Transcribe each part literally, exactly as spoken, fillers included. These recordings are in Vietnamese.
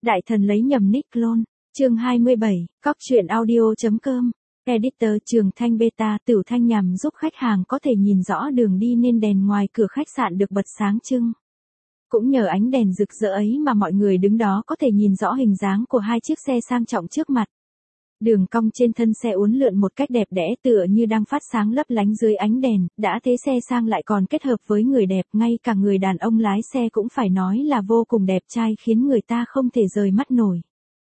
Đại thần lấy nhầm nick clone. Chương hai mươi bảy, Cóc truyện audio.com. Editor Trường Thanh Beta. Tửu Thanh nhằm giúp khách hàng có thể nhìn rõ đường đi nên đèn ngoài cửa khách sạn được bật sáng trưng. Cũng nhờ ánh đèn rực rỡ ấy mà mọi người đứng đó có thể nhìn rõ hình dáng của hai chiếc xe sang trọng trước mặt. Đường cong trên thân xe uốn lượn một cách đẹp đẽ tựa như đang phát sáng lấp lánh dưới ánh đèn, đã thế xe sang lại còn kết hợp với người đẹp, ngay cả người đàn ông lái xe cũng phải nói là vô cùng đẹp trai khiến người ta không thể rời mắt nổi.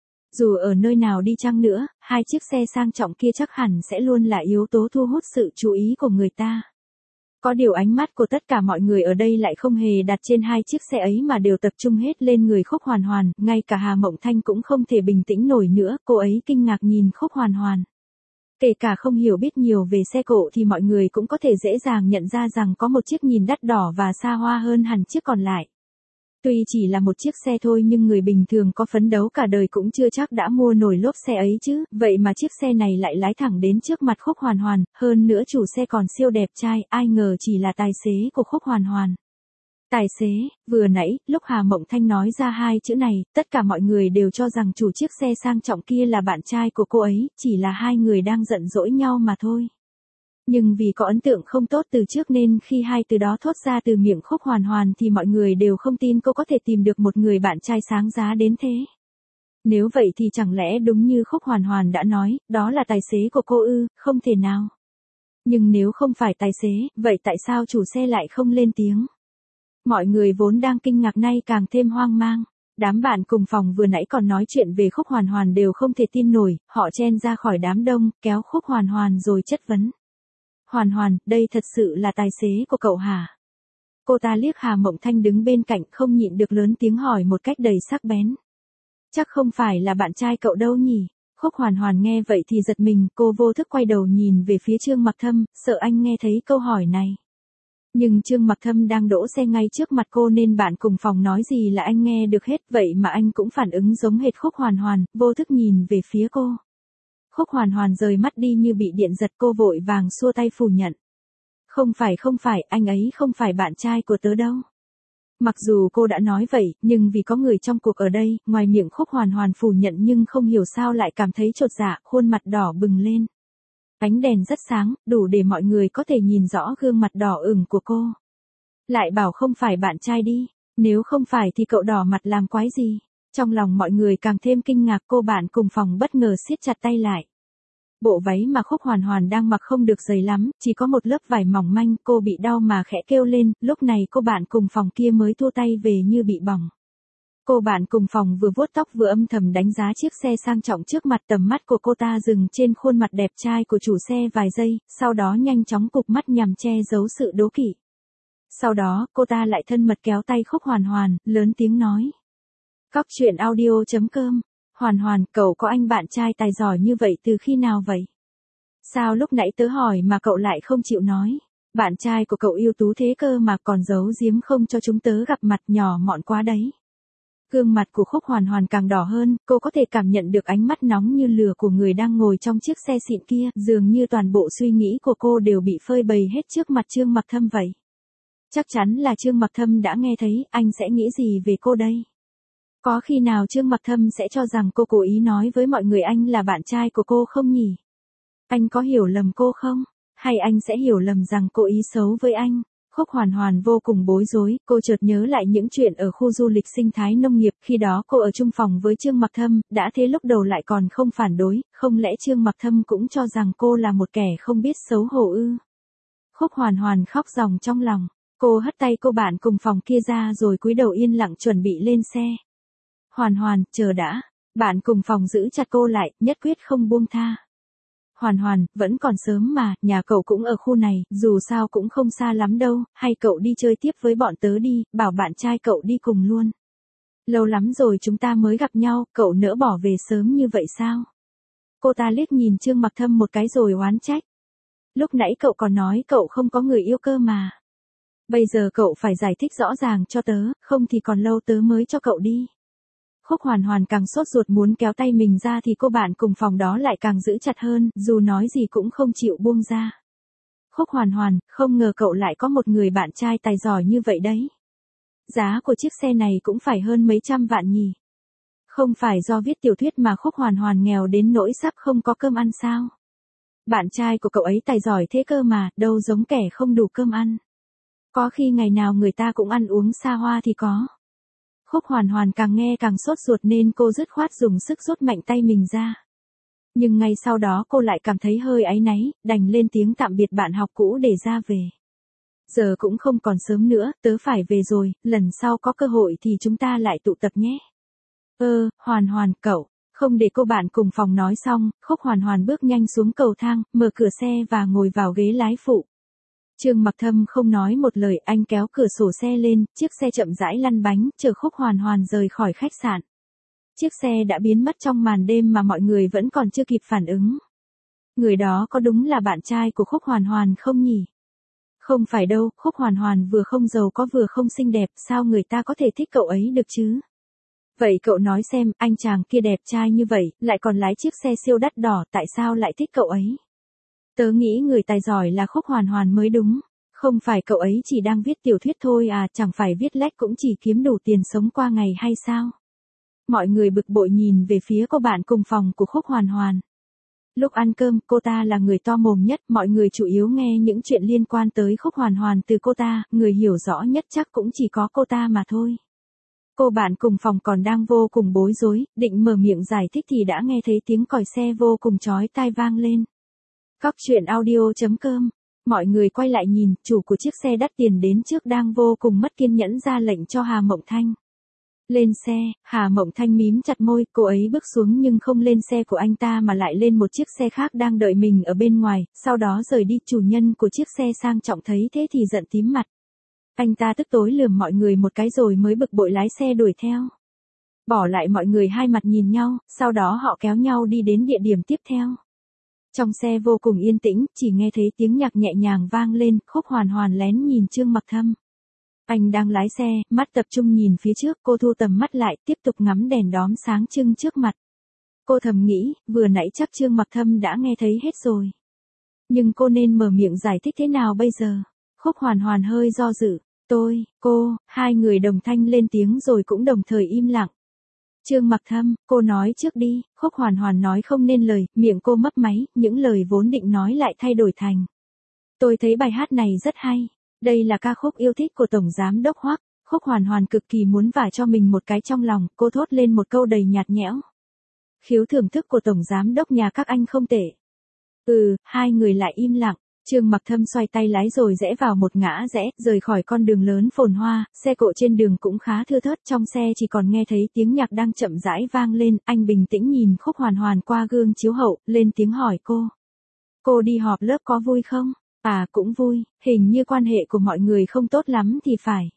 Dù ở nơi nào đi chăng nữa, hai chiếc xe sang trọng kia chắc hẳn sẽ luôn là yếu tố thu hút sự chú ý của người ta. Có điều ánh mắt của tất cả mọi người ở đây lại không hề đặt trên hai chiếc xe ấy mà đều tập trung hết lên người Khúc Hoàn Hoàn, ngay cả Hà Mộng Thanh cũng không thể bình tĩnh nổi nữa, cô ấy kinh ngạc nhìn Khúc Hoàn Hoàn. Kể cả không hiểu biết nhiều về xe cộ thì mọi người cũng có thể dễ dàng nhận ra rằng có một chiếc nhìn đắt đỏ và xa hoa hơn hẳn chiếc còn lại. Tuy chỉ là một chiếc xe thôi nhưng người bình thường có phấn đấu cả đời cũng chưa chắc đã mua nổi lốp xe ấy chứ, vậy mà chiếc xe này lại lái thẳng đến trước mặt Khúc Hoàn Hoàn, hơn nữa chủ xe còn siêu đẹp trai, ai ngờ chỉ là tài xế của Khúc Hoàn Hoàn. Tài xế, vừa nãy, lúc Hà Mộng Thanh nói ra hai chữ này, tất cả mọi người đều cho rằng chủ chiếc xe sang trọng kia là bạn trai của cô ấy, chỉ là hai người đang giận dỗi nhau mà thôi. Nhưng vì có ấn tượng không tốt từ trước nên khi hai từ đó thốt ra từ miệng Khúc Hoàn Hoàn thì mọi người đều không tin cô có thể tìm được một người bạn trai sáng giá đến thế. Nếu vậy thì chẳng lẽ đúng như Khúc Hoàn Hoàn đã nói, đó là tài xế của cô ư, không thể nào. Nhưng nếu không phải tài xế, vậy tại sao chủ xe lại không lên tiếng? Mọi người vốn đang kinh ngạc nay càng thêm hoang mang. Đám bạn cùng phòng vừa nãy còn nói chuyện về Khúc Hoàn Hoàn đều không thể tin nổi, họ chen ra khỏi đám đông, kéo Khúc Hoàn Hoàn rồi chất vấn. Hoàn Hoàn, đây thật sự là tài xế của cậu hả? Cô ta liếc Hà Mộng Thanh đứng bên cạnh không nhịn được lớn tiếng hỏi một cách đầy sắc bén. Chắc không phải là bạn trai cậu đâu nhỉ? Khúc Hoàn Hoàn nghe vậy thì giật mình, cô vô thức quay đầu nhìn về phía Trương Mặc Thâm, sợ anh nghe thấy câu hỏi này. Nhưng Trương Mặc Thâm đang đỗ xe ngay trước mặt cô nên bạn cùng phòng nói gì là anh nghe được hết, vậy mà anh cũng phản ứng giống hệt Khúc Hoàn Hoàn, vô thức nhìn về phía cô. Khúc Hoàn Hoàn rời mắt đi như bị điện giật, cô vội vàng xua tay phủ nhận. Không phải không phải, anh ấy không phải bạn trai của tớ đâu. Mặc dù cô đã nói vậy, nhưng vì có người trong cuộc ở đây, ngoài miệng Khúc Hoàn Hoàn phủ nhận nhưng không hiểu sao lại cảm thấy chột dạ, khuôn mặt đỏ bừng lên. Ánh đèn rất sáng, đủ để mọi người có thể nhìn rõ gương mặt đỏ ửng của cô. Lại bảo không phải bạn trai đi, nếu không phải thì cậu đỏ mặt làm quái gì? Trong lòng mọi người càng thêm kinh ngạc, cô bạn cùng phòng bất ngờ siết chặt tay lại. Bộ váy mà Khúc Hoàn Hoàn đang mặc không được dày lắm, chỉ có một lớp vải mỏng manh, cô bị đau mà khẽ kêu lên, lúc này cô bạn cùng phòng kia mới thua tay về như bị bỏng. Cô bạn cùng phòng vừa vuốt tóc vừa âm thầm đánh giá chiếc xe sang trọng trước mặt, tầm mắt của cô ta dừng trên khuôn mặt đẹp trai của chủ xe vài giây, sau đó nhanh chóng cụp mắt nhằm che giấu sự đố kỵ. Sau đó, cô ta lại thân mật kéo tay Khúc Hoàn Hoàn, lớn tiếng nói. Cóc truyện audio.com. Hoàn Hoàn, cậu có anh bạn trai tài giỏi như vậy từ khi nào vậy? Sao lúc nãy tớ hỏi mà cậu lại không chịu nói? Bạn trai của cậu ưu tú thế cơ mà còn giấu giếm không cho chúng tớ gặp mặt, nhỏ mọn quá đấy. Gương mặt của Khúc Hoàn Hoàn càng đỏ hơn, cô có thể cảm nhận được ánh mắt nóng như lửa của người đang ngồi trong chiếc xe xịn kia, dường như toàn bộ suy nghĩ của cô đều bị phơi bày hết trước mặt Trương Mặc Thâm vậy. Chắc chắn là Trương Mặc Thâm đã nghe thấy, anh sẽ nghĩ gì về cô đây? Có khi nào Trương Mặc Thâm sẽ cho rằng cô cố ý nói với mọi người anh là bạn trai của cô không nhỉ? Anh có hiểu lầm cô không? Hay anh sẽ hiểu lầm rằng cô ý xấu với anh? Khúc Hoàn Hoàn vô cùng bối rối, cô chợt nhớ lại những chuyện ở khu du lịch sinh thái nông nghiệp, khi đó cô ở chung phòng với Trương Mặc Thâm, đã thế lúc đầu lại còn không phản đối, không lẽ Trương Mặc Thâm cũng cho rằng cô là một kẻ không biết xấu hổ ư? Khúc Hoàn Hoàn khóc ròng trong lòng, cô hất tay cô bạn cùng phòng kia ra rồi cúi đầu yên lặng chuẩn bị lên xe. Hoàn Hoàn, chờ đã. Bạn cùng phòng giữ chặt cô lại, nhất quyết không buông tha. Hoàn Hoàn, vẫn còn sớm mà, nhà cậu cũng ở khu này, dù sao cũng không xa lắm đâu, hay cậu đi chơi tiếp với bọn tớ đi, bảo bạn trai cậu đi cùng luôn. Lâu lắm rồi chúng ta mới gặp nhau, cậu nỡ bỏ về sớm như vậy sao? Cô ta liếc nhìn Trương Mặc Thâm một cái rồi oán trách. Lúc nãy cậu còn nói cậu không có người yêu cơ mà. Bây giờ cậu phải giải thích rõ ràng cho tớ, không thì còn lâu tớ mới cho cậu đi. Khúc Hoàn Hoàn càng sốt ruột muốn kéo tay mình ra thì cô bạn cùng phòng đó lại càng giữ chặt hơn, dù nói gì cũng không chịu buông ra. Khúc Hoàn Hoàn, không ngờ cậu lại có một người bạn trai tài giỏi như vậy đấy. Giá của chiếc xe này cũng phải hơn mấy trăm vạn nhỉ. Không phải do viết tiểu thuyết mà Khúc Hoàn Hoàn nghèo đến nỗi sắp không có cơm ăn sao? Bạn trai của cậu ấy tài giỏi thế cơ mà, đâu giống kẻ không đủ cơm ăn. Có khi ngày nào người ta cũng ăn uống xa hoa thì có. Khúc Hoàn Hoàn càng nghe càng sốt ruột nên cô dứt khoát dùng sức rút mạnh tay mình ra. Nhưng ngay sau đó cô lại cảm thấy hơi áy náy, đành lên tiếng tạm biệt bạn học cũ để ra về. Giờ cũng không còn sớm nữa, tớ phải về rồi, lần sau có cơ hội thì chúng ta lại tụ tập nhé. Ơ, Hoàn Hoàn, cậu, không để cô bạn cùng phòng nói xong, Khúc Hoàn Hoàn bước nhanh xuống cầu thang, mở cửa xe và ngồi vào ghế lái phụ. Trương Mặc Thâm không nói một lời, anh kéo cửa sổ xe lên, chiếc xe chậm rãi lăn bánh, chờ Khúc Hoàn Hoàn rời khỏi khách sạn. Chiếc xe đã biến mất trong màn đêm mà mọi người vẫn còn chưa kịp phản ứng. Người đó có đúng là bạn trai của Khúc Hoàn Hoàn không nhỉ? Không phải đâu, Khúc Hoàn Hoàn vừa không giàu có vừa không xinh đẹp, sao người ta có thể thích cậu ấy được chứ? Vậy cậu nói xem, anh chàng kia đẹp trai như vậy, lại còn lái chiếc xe siêu đắt đỏ, tại sao lại thích cậu ấy? Tớ nghĩ người tài giỏi là Khúc Hoàn Hoàn mới đúng. Không phải cậu ấy chỉ đang viết tiểu thuyết thôi à, chẳng phải viết lách cũng chỉ kiếm đủ tiền sống qua ngày hay sao? Mọi người bực bội nhìn về phía cô bạn cùng phòng của Khúc Hoàn Hoàn. Lúc ăn cơm, cô ta là người to mồm nhất, mọi người chủ yếu nghe những chuyện liên quan tới Khúc Hoàn Hoàn từ cô ta, người hiểu rõ nhất chắc cũng chỉ có cô ta mà thôi. Cô bạn cùng phòng còn đang vô cùng bối rối, định mở miệng giải thích thì đã nghe thấy tiếng còi xe vô cùng chói tai vang lên. Cóc truyện audio chấm com. Mọi người quay lại nhìn, chủ của chiếc xe đắt tiền đến trước đang vô cùng mất kiên nhẫn ra lệnh cho Hà Mộng Thanh. Lên xe, Hà Mộng Thanh mím chặt môi, cô ấy bước xuống nhưng không lên xe của anh ta mà lại lên một chiếc xe khác đang đợi mình ở bên ngoài, sau đó rời đi. Chủ nhân của chiếc xe sang trọng thấy thế thì giận tím mặt. Anh ta tức tối lườm mọi người một cái rồi mới bực bội lái xe đuổi theo. Bỏ lại mọi người hai mặt nhìn nhau, sau đó họ kéo nhau đi đến địa điểm tiếp theo. Trong xe vô cùng yên tĩnh, chỉ nghe thấy tiếng nhạc nhẹ nhàng vang lên, Khúc Hoàn Hoàn lén nhìn Trương Mặc Thâm. Anh đang lái xe, mắt tập trung nhìn phía trước, cô thu tầm mắt lại, tiếp tục ngắm đèn đóm sáng trưng trước mặt. Cô thầm nghĩ, vừa nãy chắc Trương Mặc Thâm đã nghe thấy hết rồi. Nhưng cô nên mở miệng giải thích thế nào bây giờ? Khúc Hoàn Hoàn hơi do dự. Tôi, cô, hai người đồng thanh lên tiếng rồi cũng đồng thời im lặng. Trương Mặc Thâm, cô nói trước đi. Khúc Hoàn Hoàn nói không nên lời, miệng cô mấp máy, những lời vốn định nói lại thay đổi thành. Tôi thấy bài hát này rất hay. Đây là ca khúc yêu thích của Tổng Giám Đốc Hoắc. Khúc Hoàn Hoàn cực kỳ muốn vả cho mình một cái trong lòng, cô thốt lên một câu đầy nhạt nhẽo. Khiếu thưởng thức của Tổng Giám Đốc nhà các anh không tệ. Ừ, hai người lại im lặng. Trương Mặc Thâm xoay tay lái rồi rẽ vào một ngã rẽ, rời khỏi con đường lớn phồn hoa, xe cộ trên đường cũng khá thưa thớt, trong xe chỉ còn nghe thấy tiếng nhạc đang chậm rãi vang lên, anh bình tĩnh nhìn Khúc Hoàn Hoàn qua gương chiếu hậu, lên tiếng hỏi cô. Cô đi họp lớp có vui không? À cũng vui, hình như quan hệ của mọi người không tốt lắm thì phải.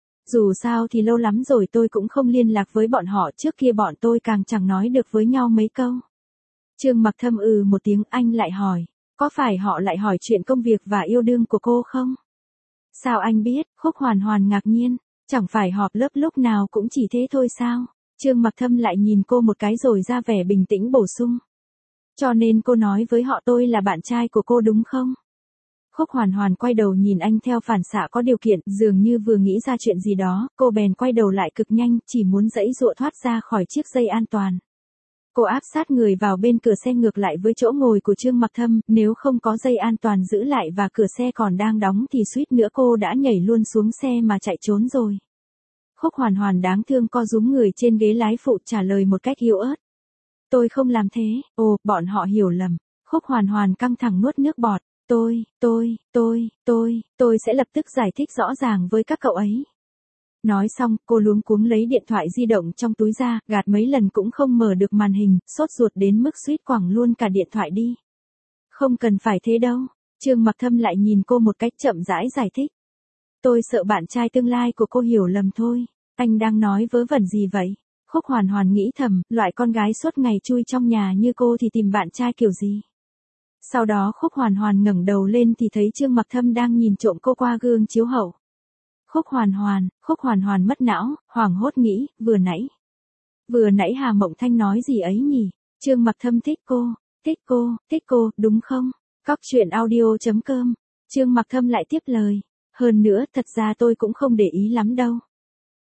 Dù sao thì lâu lắm rồi tôi cũng không liên lạc với bọn họ, trước kia bọn tôi càng chẳng nói được với nhau mấy câu. Trương Mặc Thâm ừ một tiếng, anh lại hỏi. Có phải họ lại hỏi chuyện công việc và yêu đương của cô không? Sao anh biết? Khúc Hoàn Hoàn ngạc nhiên. Chẳng phải họp lớp lúc nào cũng chỉ thế thôi sao? Trương Mặc Thâm lại nhìn cô một cái rồi ra vẻ bình tĩnh bổ sung. Cho nên cô nói với họ tôi là bạn trai của cô đúng không? Khúc Hoàn Hoàn quay đầu nhìn anh theo phản xạ có điều kiện, dường như vừa nghĩ ra chuyện gì đó, cô bèn quay đầu lại cực nhanh, chỉ muốn giãy giụa thoát ra khỏi chiếc dây an toàn. Cô áp sát người vào bên cửa xe ngược lại với chỗ ngồi của Trương Mặc Thâm, nếu không có dây an toàn giữ lại và cửa xe còn đang đóng thì suýt nữa cô đã nhảy luôn xuống xe mà chạy trốn rồi. Khúc Hoàn Hoàn đáng thương co rúm người trên ghế lái phụ trả lời một cách yếu ớt. Tôi không làm thế, ồ, bọn họ hiểu lầm. Khúc Hoàn Hoàn căng thẳng nuốt nước bọt. Tôi, tôi, tôi, tôi, tôi sẽ lập tức giải thích rõ ràng với các cậu ấy. Nói xong, cô luống cuống lấy điện thoại di động trong túi ra, gạt mấy lần cũng không mở được màn hình, sốt ruột đến mức suýt quẳng luôn cả điện thoại đi. Không cần phải thế đâu. Trương Mặc Thâm lại nhìn cô một cách chậm rãi giải thích. Tôi sợ bạn trai tương lai của cô hiểu lầm thôi. Anh đang nói vớ vẩn gì vậy? Khúc Hoàn Hoàn nghĩ thầm, loại con gái suốt ngày chui trong nhà như cô thì tìm bạn trai kiểu gì? Sau đó Khúc Hoàn Hoàn ngẩng đầu lên thì thấy Trương Mặc Thâm đang nhìn trộm cô qua gương chiếu hậu. Khúc Hoàn Hoàn, Khúc Hoàn Hoàn mất não, hoảng hốt nghĩ, vừa nãy. Vừa nãy Hà Mộng Thanh nói gì ấy nhỉ? Trương Mặc Thâm thích cô, thích cô, thích cô, đúng không? Cóc truyện audio chấm com. Trương Mặc Thâm lại tiếp lời. Hơn nữa, thật ra tôi cũng không để ý lắm đâu.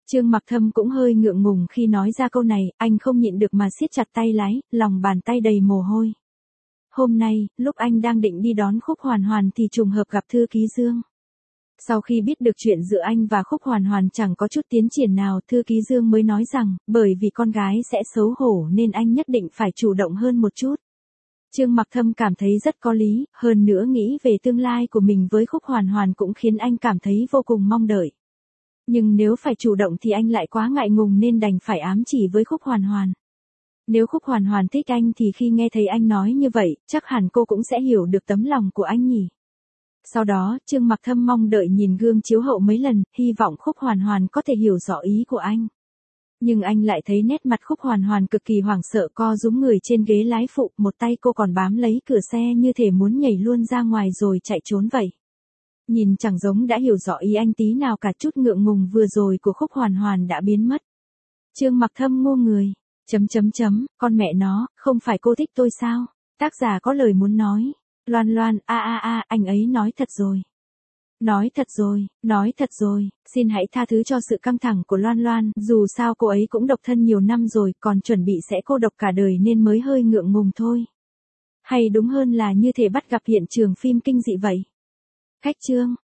Trương Mặc Thâm cũng hơi ngượng ngùng khi nói ra câu này, anh không nhịn được mà siết chặt tay lái, lòng bàn tay đầy mồ hôi. Hôm nay, lúc anh đang định đi đón Khúc Hoàn Hoàn thì trùng hợp gặp Thư Ký Dương. Sau khi biết được chuyện giữa anh và Khúc Hoàn Hoàn chẳng có chút tiến triển nào, Thư Ký Dương mới nói rằng, bởi vì con gái sẽ xấu hổ nên anh nhất định phải chủ động hơn một chút. Trương Mặc Thâm cảm thấy rất có lý, hơn nữa nghĩ về tương lai của mình với Khúc Hoàn Hoàn cũng khiến anh cảm thấy vô cùng mong đợi. Nhưng nếu phải chủ động thì anh lại quá ngại ngùng nên đành phải ám chỉ với Khúc Hoàn Hoàn. Nếu Khúc Hoàn Hoàn thích anh thì khi nghe thấy anh nói như vậy, chắc hẳn cô cũng sẽ hiểu được tấm lòng của anh nhỉ. Sau đó, Trương Mặc Thâm mong đợi nhìn gương chiếu hậu mấy lần, hy vọng Khúc Hoàn Hoàn có thể hiểu rõ ý của anh. Nhưng anh lại thấy nét mặt Khúc Hoàn Hoàn cực kỳ hoảng sợ, co rúm người trên ghế lái phụ, một tay cô còn bám lấy cửa xe như thể muốn nhảy luôn ra ngoài rồi chạy trốn vậy. Nhìn chẳng giống đã hiểu rõ ý anh tí nào cả, chút ngượng ngùng vừa rồi của Khúc Hoàn Hoàn đã biến mất. Trương Mặc Thâm ngu người, chấm chấm chấm, con mẹ nó, không phải cô thích tôi sao? Tác giả có lời muốn nói. Loan Loan, a a a, anh ấy nói thật rồi. Nói thật rồi, nói thật rồi, xin hãy tha thứ cho sự căng thẳng của Loan Loan, dù sao cô ấy cũng độc thân nhiều năm rồi, còn chuẩn bị sẽ cô độc cả đời nên mới hơi ngượng ngùng thôi. Hay đúng hơn là như thể bắt gặp hiện trường phim kinh dị vậy. Khách Trương